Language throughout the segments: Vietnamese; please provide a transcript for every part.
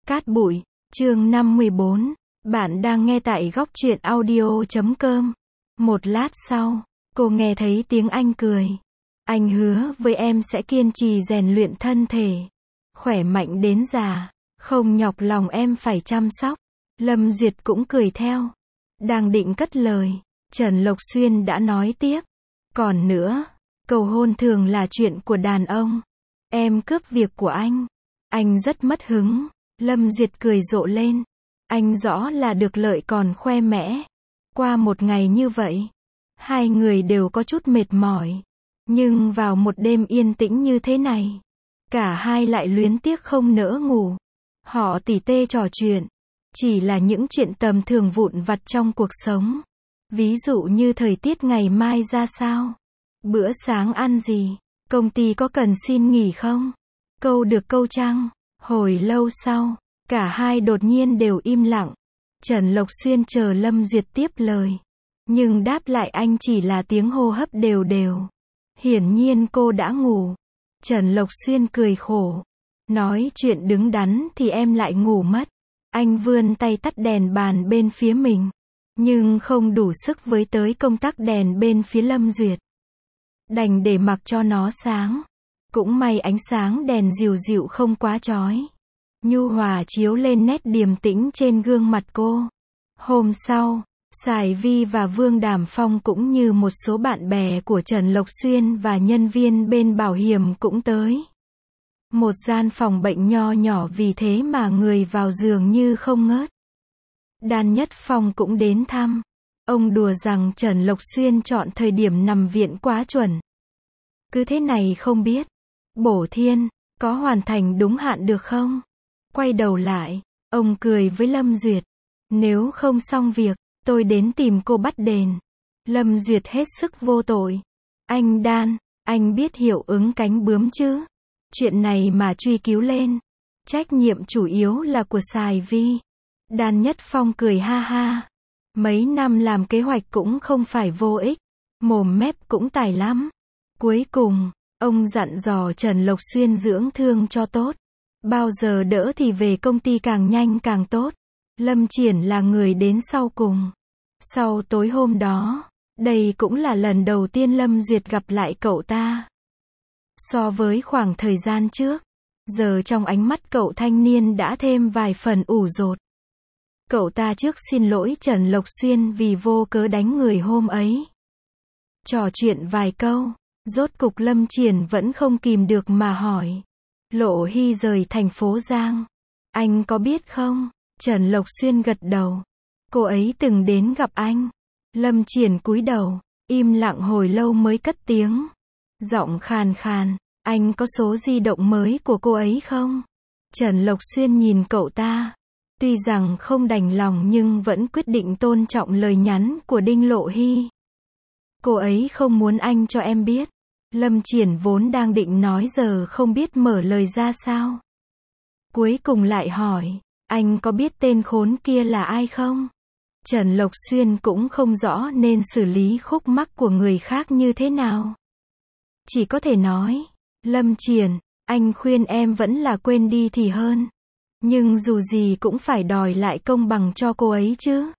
Cát bụi, chương 54. Bạn đang nghe tại góc truyện audio.com. Một lát sau, cô nghe thấy tiếng anh cười. Anh hứa với em sẽ kiên trì rèn luyện thân thể, khỏe mạnh đến già, không nhọc lòng em phải chăm sóc. Lâm Duyệt cũng cười theo. Đang định cất lời, Trần Lộc Xuyên đã nói tiếp. Còn nữa, cầu hôn thường là chuyện của đàn ông. Em cướp việc của anh rất mất hứng. Lâm Duyệt cười rộ lên. Anh rõ là được lợi còn khoe mẽ. Qua một ngày như vậy, hai người đều có chút mệt mỏi. Nhưng vào một đêm yên tĩnh như thế này, cả hai lại luyến tiếc không nỡ ngủ. Họ tỉ tê trò chuyện, chỉ là những chuyện tầm thường vụn vặt trong cuộc sống. Ví dụ như thời tiết ngày mai ra sao, bữa sáng ăn gì, công ty có cần xin nghỉ không, câu được câu trăng. Hồi lâu sau, cả hai đột nhiên đều im lặng. Trần Lộc Xuyên chờ Lâm Duyệt tiếp lời, nhưng đáp lại anh chỉ là tiếng hô hấp đều đều. Hiển nhiên cô đã ngủ. Trần Lộc Xuyên cười khổ, nói chuyện đứng đắn thì em lại ngủ mất. Anh vươn tay tắt đèn bàn bên phía mình, nhưng không đủ sức với tới công tắc đèn bên phía Lâm Duyệt. Đành để mặc cho nó sáng. Cũng may ánh sáng đèn dịu dịu không quá chói, nhu hòa chiếu lên nét điềm tĩnh trên gương mặt cô. Hôm sau, Sài Vi và Vương Đàm Phong cũng như một số bạn bè của Trần Lộc Xuyên và nhân viên bên bảo hiểm cũng tới. Một gian phòng bệnh nho nhỏ vì thế mà người vào giường như không ngớt. Đan Nhất Phong cũng đến thăm. Ông đùa rằng Trần Lộc Xuyên chọn thời điểm nằm viện quá chuẩn. Cứ thế này không biết, Bổ Thiên, có hoàn thành đúng hạn được không? Quay đầu lại, ông cười với Lâm Duyệt. Nếu không xong việc, tôi đến tìm cô bắt đền. Lâm Duyệt hết sức vô tội. Anh Đan, anh biết hiệu ứng cánh bướm chứ? Chuyện này mà truy cứu lên, trách nhiệm chủ yếu là của Sài Vi. Đan Nhất Phong cười ha ha. Mấy năm làm kế hoạch cũng không phải vô ích. Mồm mép cũng tài lắm. Cuối cùng, ông dặn dò Trần Lộc Xuyên dưỡng thương cho tốt. Bao giờ đỡ thì về công ty càng nhanh càng tốt. Lâm Triển là người đến sau cùng. Sau tối hôm đó, đây cũng là lần đầu tiên Lâm Duyệt gặp lại cậu ta. So với khoảng thời gian trước, giờ trong ánh mắt cậu thanh niên đã thêm vài phần ủ dột. Cậu ta trước xin lỗi Trần Lộc Xuyên vì vô cớ đánh người hôm ấy. Trò chuyện vài câu, rốt cục Lâm Triển vẫn không kìm được mà hỏi. Lộ Hy rời thành phố Giang. Anh có biết không? Trần Lộc Xuyên gật đầu. Cô ấy từng đến gặp anh. Lâm Triển cúi đầu, im lặng hồi lâu mới cất tiếng. Giọng khàn khàn, anh có số di động mới của cô ấy không? Trần Lộc Xuyên nhìn cậu ta. Tuy rằng không đành lòng nhưng vẫn quyết định tôn trọng lời nhắn của Đinh Lộ Hy. Cô ấy không muốn anh cho em biết. Lâm Triển vốn đang định nói giờ không biết mở lời ra sao. Cuối cùng lại hỏi, anh có biết tên khốn kia là ai không? Trần Lộc Xuyên cũng không rõ nên xử lý khúc mắc của người khác như thế nào. Chỉ có thể nói, Lâm Triển, anh khuyên em vẫn là quên đi thì hơn. Nhưng dù gì cũng phải đòi lại công bằng cho cô ấy chứ.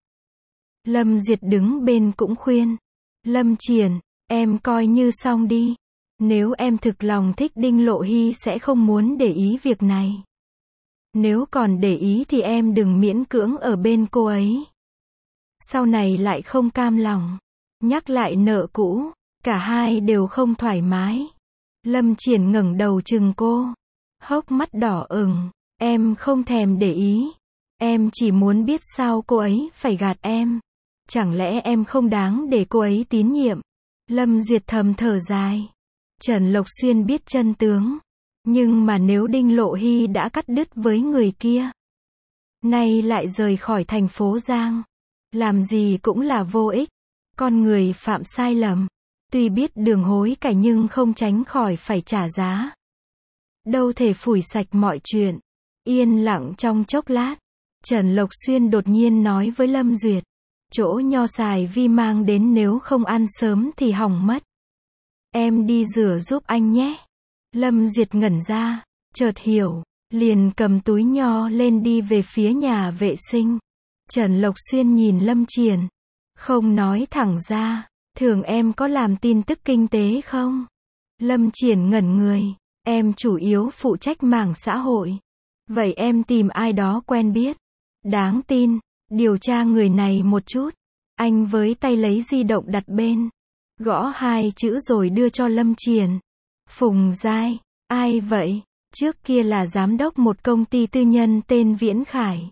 Lâm Duyệt đứng bên cũng khuyên. Lâm Triển, em coi như xong đi. Nếu em thực lòng thích Đinh Lộ Hy sẽ không muốn để ý việc này. Nếu còn để ý thì em đừng miễn cưỡng ở bên cô ấy. Sau này lại không cam lòng. Nhắc lại nợ cũ, cả hai đều không thoải mái. Lâm Triển ngẩng đầu chừng cô. Hốc mắt đỏ ửng. Em không thèm để ý. Em chỉ muốn biết sao cô ấy phải gạt em. Chẳng lẽ em không đáng để cô ấy tín nhiệm? Lâm Duyệt thầm thở dài. Trần Lộc Xuyên biết chân tướng. Nhưng mà nếu Đinh Lộ Hy đã cắt đứt với người kia, nay lại rời khỏi thành phố Giang, làm gì cũng là vô ích. Con người phạm sai lầm, tuy biết đường hối cải nhưng không tránh khỏi phải trả giá. Đâu thể phủi sạch mọi chuyện. Yên lặng trong chốc lát, Trần Lộc Xuyên đột nhiên nói với Lâm Duyệt. Chỗ nho Sài Vi mang đến nếu không ăn sớm thì hỏng mất. Em đi rửa giúp anh nhé. Lâm Duyệt ngẩn ra, chợt hiểu, liền cầm túi nho lên đi về phía nhà vệ sinh. Trần Lộc Xuyên nhìn Lâm Triển, không nói thẳng ra, thường em có làm tin tức kinh tế không? Lâm Triển ngẩn người, em chủ yếu phụ trách mảng xã hội. Vậy em tìm ai đó quen biết, đáng tin, điều tra người này một chút. Anh với tay lấy di động đặt bên, gõ 2 chữ rồi đưa cho Lâm Triển. Phùng Giai, ai vậy? Trước kia là giám đốc một công ty tư nhân tên Viễn Khải.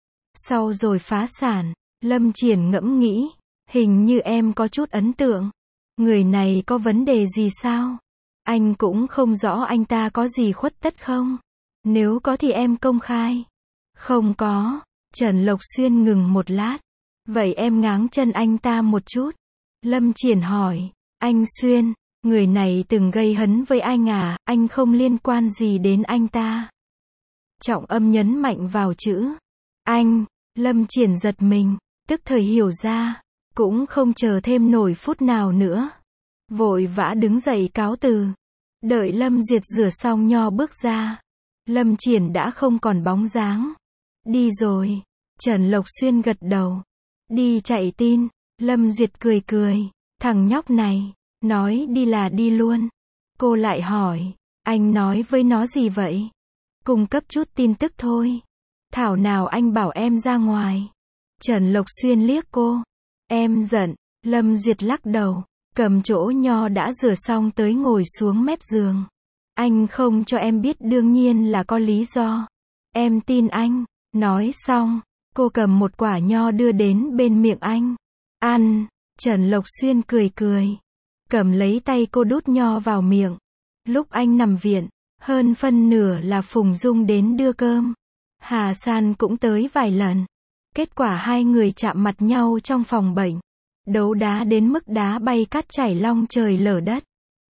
Sau rồi phá sản. Lâm Triển ngẫm nghĩ, hình như em có chút ấn tượng. Người này có vấn đề gì sao? Anh cũng không rõ anh ta có gì khuất tất không? Nếu có thì em công khai. Không có. Trần Lộc Xuyên ngừng một lát. Vậy em ngáng chân anh ta một chút. Lâm Triển hỏi, anh Xuyên, người này từng gây hấn với anh à, anh không liên quan gì đến anh ta. Trọng Âm nhấn mạnh vào chữ anh. Lâm Triển giật mình, tức thời hiểu ra, cũng không chờ thêm nổi phút nào nữa. Vội vã đứng dậy cáo từ. Đợi Lâm Duyệt rửa xong nho bước ra. Lâm Triển đã không còn bóng dáng. Đi rồi. Trần Lộc Xuyên gật đầu. Đi chạy tin. Lâm Duyệt cười cười. Thằng nhóc này, nói đi là đi luôn. Cô lại hỏi, anh nói với nó gì vậy? Cung cấp chút tin tức thôi. Thảo nào anh bảo em ra ngoài. Trần Lộc Xuyên liếc cô. Em giận. Lâm Duyệt lắc đầu, cầm chỗ nho đã rửa xong tới ngồi xuống mép giường. Anh không cho em biết đương nhiên là có lý do. Em tin anh. Nói xong, cô cầm một quả nho đưa đến bên miệng anh. Ăn. Trần Lộc Xuyên cười cười. Cầm lấy tay cô đút nho vào miệng. Lúc anh nằm viện, hơn phân nửa là Phùng Dung đến đưa cơm. Hà San cũng tới vài lần. Kết quả hai người chạm mặt nhau trong phòng bệnh. Đấu đá đến mức đá bay cát chảy long trời lở đất.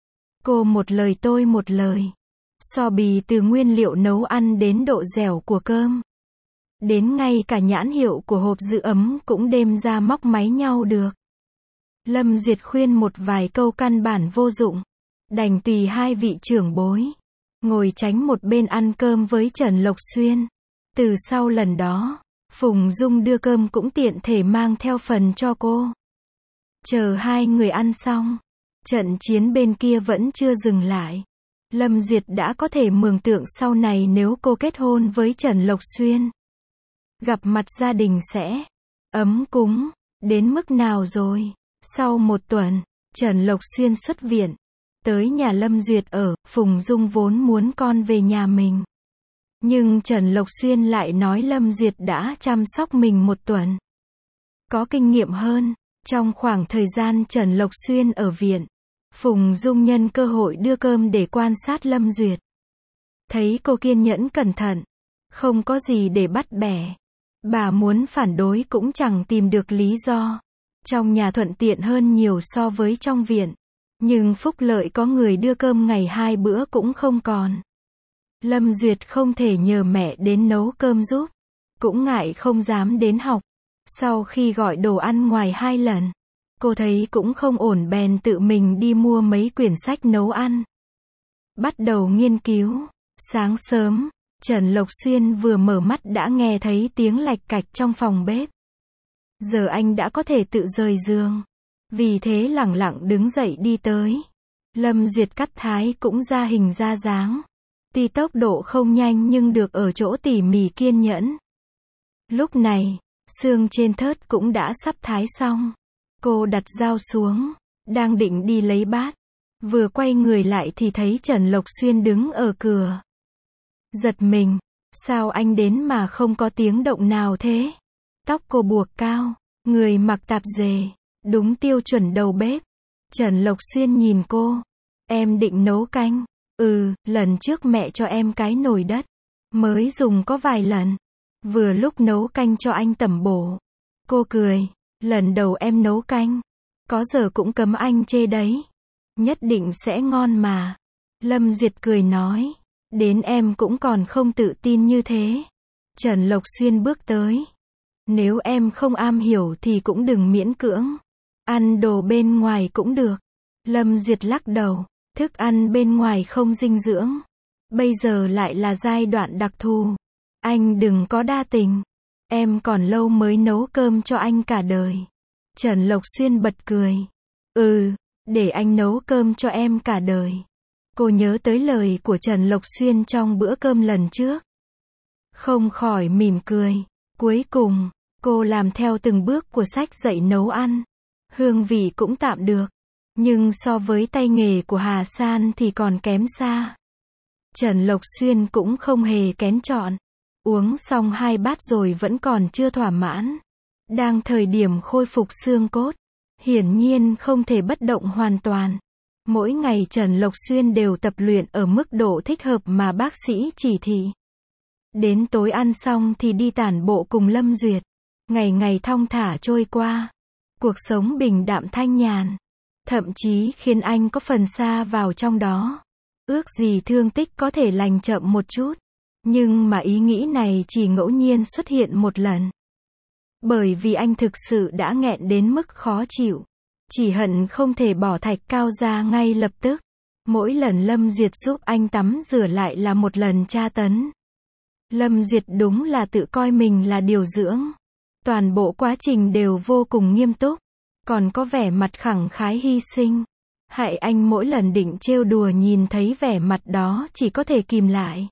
Cô một lời tôi một lời. So bì từ nguyên liệu nấu ăn đến độ dẻo của cơm. Đến ngay cả nhãn hiệu của hộp giữ ấm cũng đêm ra móc máy nhau được. Lâm Duyệt khuyên một vài câu căn bản vô dụng. Đành tùy hai vị trưởng bối. Ngồi tránh một bên ăn cơm với Trần Lộc Xuyên. Từ sau lần đó, Phùng Dung đưa cơm cũng tiện thể mang theo phần cho cô. Chờ hai người ăn xong, trận chiến bên kia vẫn chưa dừng lại. Lâm Duyệt đã có thể mường tượng sau này nếu cô kết hôn với Trần Lộc Xuyên, gặp mặt gia đình sẽ ấm cúng đến mức nào rồi. Sau một tuần, Trần Lộc Xuyên xuất viện, tới nhà Lâm Duyệt ở. Phùng Dung vốn muốn con về nhà mình. Nhưng Trần Lộc Xuyên lại nói Lâm Duyệt đã chăm sóc mình một tuần. Có kinh nghiệm hơn. Trong khoảng thời gian Trần Lộc Xuyên ở viện, Phùng Dung nhân cơ hội đưa cơm để quan sát Lâm Duyệt. Thấy cô kiên nhẫn cẩn thận, không có gì để bắt bẻ. Bà muốn phản đối cũng chẳng tìm được lý do. Trong nhà thuận tiện hơn nhiều so với trong viện. Nhưng phúc lợi có người đưa cơm ngày 2 bữa cũng không còn. Lâm Duyệt không thể nhờ mẹ đến nấu cơm giúp. Cũng ngại không dám đến học. Sau khi gọi đồ ăn ngoài 2 lần, cô thấy cũng không ổn bèn tự mình đi mua mấy quyển sách nấu ăn. Bắt đầu nghiên cứu. Sáng sớm, Trần Lộc Xuyên vừa mở mắt đã nghe thấy tiếng lạch cạch trong phòng bếp. Giờ anh đã có thể tự rời giường. Vì thế lẳng lặng đứng dậy đi tới. Lâm Duyệt cắt thái cũng ra hình ra dáng. Tuy tốc độ không nhanh nhưng được ở chỗ tỉ mỉ kiên nhẫn. Lúc này, xương trên thớt cũng đã sắp thái xong. Cô đặt dao xuống, đang định đi lấy bát. Vừa quay người lại thì thấy Trần Lộc Xuyên đứng ở cửa. Giật mình, sao anh đến mà không có tiếng động nào thế? Tóc cô buộc cao, người mặc tạp dề, đúng tiêu chuẩn đầu bếp. Trần Lộc Xuyên nhìn cô. Em định nấu canh. Lần trước mẹ cho em cái nồi đất. Mới dùng có vài lần. Vừa lúc nấu canh cho anh tẩm bổ. Cô cười. Lần đầu em nấu canh. Có giờ cũng cấm anh chê đấy. Nhất định sẽ ngon mà. Lâm Duyệt cười nói. Đến em cũng còn không tự tin như thế. Trần Lộc Xuyên bước tới. Nếu em không am hiểu thì cũng đừng miễn cưỡng. Ăn đồ bên ngoài cũng được. Lâm Duyệt lắc đầu. Thức ăn bên ngoài không dinh dưỡng. Bây giờ lại là giai đoạn đặc thù. Anh đừng có đa tình. Em còn lâu mới nấu cơm cho anh cả đời. Trần Lộc Xuyên bật cười. Để anh nấu cơm cho em cả đời. Cô nhớ tới lời của Trần Lộc Xuyên trong bữa cơm lần trước. Không khỏi mỉm cười. Cuối cùng, cô làm theo từng bước của sách dạy nấu ăn. Hương vị cũng tạm được. Nhưng so với tay nghề của Hà San thì còn kém xa. Trần Lộc Xuyên cũng không hề kén chọn. Uống xong 2 bát rồi vẫn còn chưa thỏa mãn. Đang thời điểm khôi phục xương cốt. Hiển nhiên không thể bất động hoàn toàn. Mỗi ngày Trần Lộc Xuyên đều tập luyện ở mức độ thích hợp mà bác sĩ chỉ thị. Đến tối ăn xong thì đi tản bộ cùng Lâm Duyệt. Ngày ngày thong thả trôi qua. Cuộc sống bình đạm thanh nhàn. Thậm chí khiến anh có phần xa vào trong đó. Ước gì thương tích có thể lành chậm một chút. Nhưng mà ý nghĩ này chỉ ngẫu nhiên xuất hiện một lần. Bởi vì anh thực sự đã nghẹn đến mức khó chịu. Chỉ hận không thể bỏ thạch cao ra ngay lập tức. Mỗi lần Lâm Duyệt giúp anh tắm rửa lại là một lần tra tấn. Lâm Duyệt đúng là tự coi mình là điều dưỡng. Toàn bộ quá trình đều vô cùng nghiêm túc. Còn có vẻ mặt khẳng khái hy sinh. Hại anh mỗi lần định trêu đùa nhìn thấy vẻ mặt đó chỉ có thể kìm lại.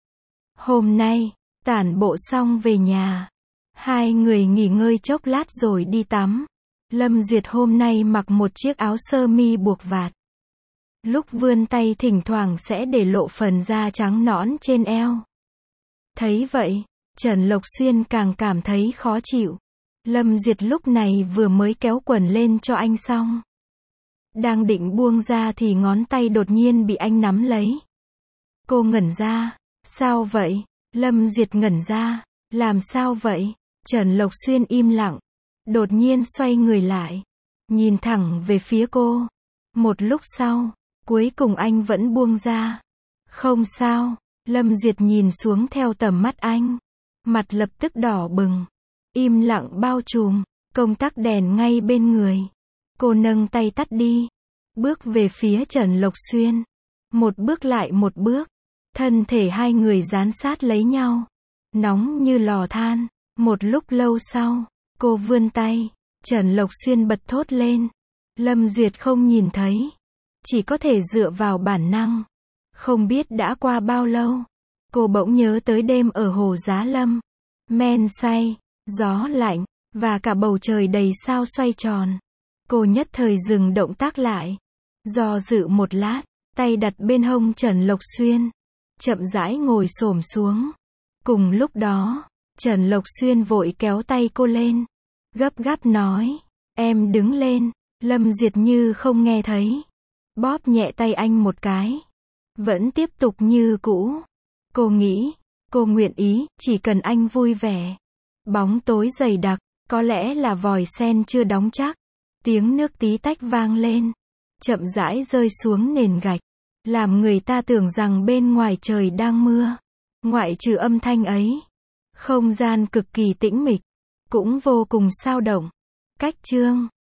Hôm nay, tản bộ xong về nhà. Hai người nghỉ ngơi chốc lát rồi đi tắm. Lâm Duyệt hôm nay mặc một chiếc áo sơ mi buộc vạt. Lúc vươn tay thỉnh thoảng sẽ để lộ phần da trắng nõn trên eo. Thấy vậy, Trần Lộc Xuyên càng cảm thấy khó chịu. Lâm Duyệt lúc này vừa mới kéo quần lên cho anh xong. Đang định buông ra thì ngón tay đột nhiên bị anh nắm lấy. Cô ngẩn ra. Sao vậy? Lâm Duyệt ngẩn ra. Làm sao vậy? Trần Lộc Xuyên im lặng. Đột nhiên xoay người lại. Nhìn thẳng về phía cô. Một lúc sau, cuối cùng anh vẫn buông ra. Không sao. Lâm Duyệt nhìn xuống theo tầm mắt anh. Mặt lập tức đỏ bừng. Im lặng bao trùm. Công tắc đèn ngay bên người. Cô nâng tay tắt đi. Bước về phía Trần Lộc Xuyên. Một bước lại một bước. Thân thể hai người dán sát lấy nhau. Nóng như lò than. Một lúc lâu sau, cô vươn tay. Trần Lộc Xuyên bật thốt lên. Lâm Duyệt không nhìn thấy. Chỉ có thể dựa vào bản năng. Không biết đã qua bao lâu. Cô bỗng nhớ tới đêm ở Hồ Giá Lâm. Men say, gió lạnh, và cả bầu trời đầy sao xoay tròn. Cô nhất thời dừng động tác lại. Do dự một lát, tay đặt bên hông Trần Lộc Xuyên. Chậm rãi ngồi xổm xuống. Cùng lúc đó, Trần Lộc Xuyên vội kéo tay cô lên. Gấp gáp nói. Em đứng lên. Lâm Duyệt như không nghe thấy. Bóp nhẹ tay anh một cái. Vẫn tiếp tục như cũ. Cô nghĩ, cô nguyện ý, chỉ cần anh vui vẻ. Bóng tối dày đặc, có lẽ là vòi sen chưa đóng chắc. Tiếng nước tí tách vang lên. Chậm rãi rơi xuống nền gạch. Làm người ta tưởng rằng bên ngoài trời đang mưa. Ngoại trừ âm thanh ấy. Không gian cực kỳ tĩnh mịch. Cũng vô cùng sao động. Cách chương